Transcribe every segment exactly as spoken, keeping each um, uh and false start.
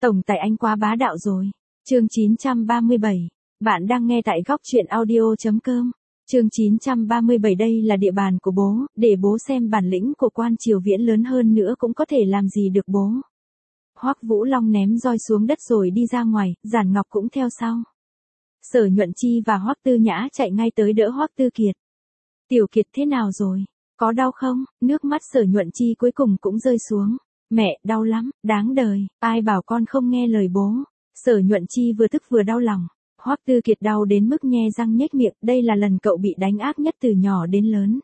Tổng tài anh quá bá đạo rồi. Chương chín trăm ba mươi bảy. Bạn đang nghe tại góc truyện audio chấm com. Chương chín trăm ba mươi bảy đây là địa bàn của bố, để bố xem bản lĩnh của Quan Triều Viễn lớn hơn nữa cũng có thể làm gì được bố. Hoắc Vũ Long ném roi xuống đất rồi đi ra ngoài, Giản Ngọc cũng theo sau. Sở Nhuận Chi và Hoắc Tư Nhã chạy ngay tới đỡ Hoắc Tư Kiệt. Tiểu Kiệt thế nào rồi? Có đau không? Nước mắt Sở Nhuận Chi cuối cùng cũng rơi xuống. Mẹ, đau lắm, đáng đời, ai bảo con không nghe lời bố. Sở Nhuận Chi vừa tức vừa đau lòng. Hoắc Tư Kiệt đau đến mức nhe răng nhếch miệng, đây là lần cậu bị đánh ác nhất từ nhỏ đến lớn.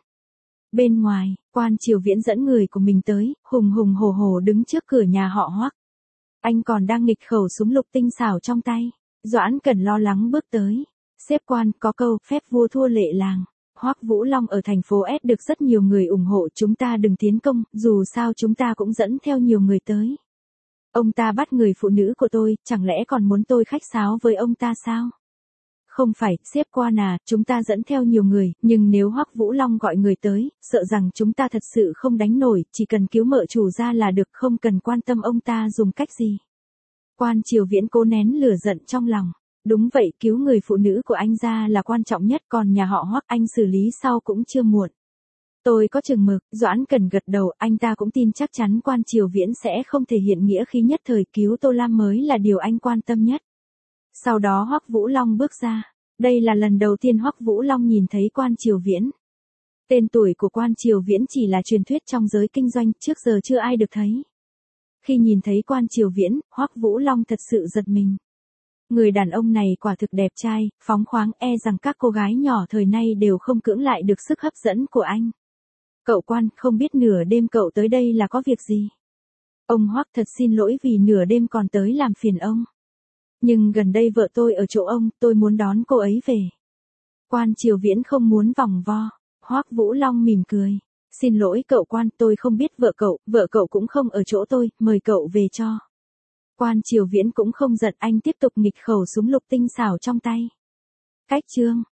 Bên ngoài, Quan Triều Viễn dẫn người của mình tới, hùng hùng hổ hổ đứng trước cửa nhà họ Hoắc. Anh còn đang nghịch khẩu súng lục tinh xảo trong tay. Doãn Cẩn lo lắng bước tới. Xếp quan, có câu, phép vua thua lệ làng. Hoắc Vũ Long ở thành phố S được rất nhiều người ủng hộ, chúng ta đừng tiến công, dù sao chúng ta cũng dẫn theo nhiều người tới. Ông ta bắt người phụ nữ của tôi, chẳng lẽ còn muốn tôi khách sáo với ông ta sao? Không phải, xếp quan à, chúng ta dẫn theo nhiều người, nhưng nếu Hoắc Vũ Long gọi người tới, sợ rằng chúng ta thật sự không đánh nổi, chỉ cần cứu mợ chủ ra là được, không cần quan tâm ông ta dùng cách gì. Quan Triều Viễn cố nén lửa giận trong lòng. Đúng vậy, cứu người phụ nữ của anh ra là quan trọng nhất, còn nhà họ Hoắc anh xử lý sau cũng chưa muộn. Tôi có chừng mực, Doãn Cẩn gật đầu, anh ta cũng tin chắc chắn Quan Triều Viễn sẽ không thể hiện nghĩa khí nhất thời, cứu Tô Lam mới là điều anh quan tâm nhất. Sau đó Hoắc Vũ Long bước ra. Đây là lần đầu tiên Hoắc Vũ Long nhìn thấy Quan Triều Viễn. Tên tuổi của Quan Triều Viễn chỉ là truyền thuyết trong giới kinh doanh, trước giờ chưa ai được thấy. Khi nhìn thấy Quan Triều Viễn, Hoắc Vũ Long thật sự giật mình. Người đàn ông này quả thực đẹp trai, phóng khoáng, e rằng các cô gái nhỏ thời nay đều không cưỡng lại được sức hấp dẫn của anh. Cậu Quan, không biết nửa đêm cậu tới đây là có việc gì? Ông Hoắc thật xin lỗi vì nửa đêm còn tới làm phiền ông. Nhưng gần đây vợ tôi ở chỗ ông, tôi muốn đón cô ấy về. Quan Triều Viễn không muốn vòng vo. Hoắc Vũ Long mỉm cười. Xin lỗi cậu Quan, tôi không biết vợ cậu, vợ cậu cũng không ở chỗ tôi, mời cậu về cho. Quan Triều Viễn cũng không giận, anh tiếp tục nghịch khẩu súng lục tinh xảo trong tay. Cách chương.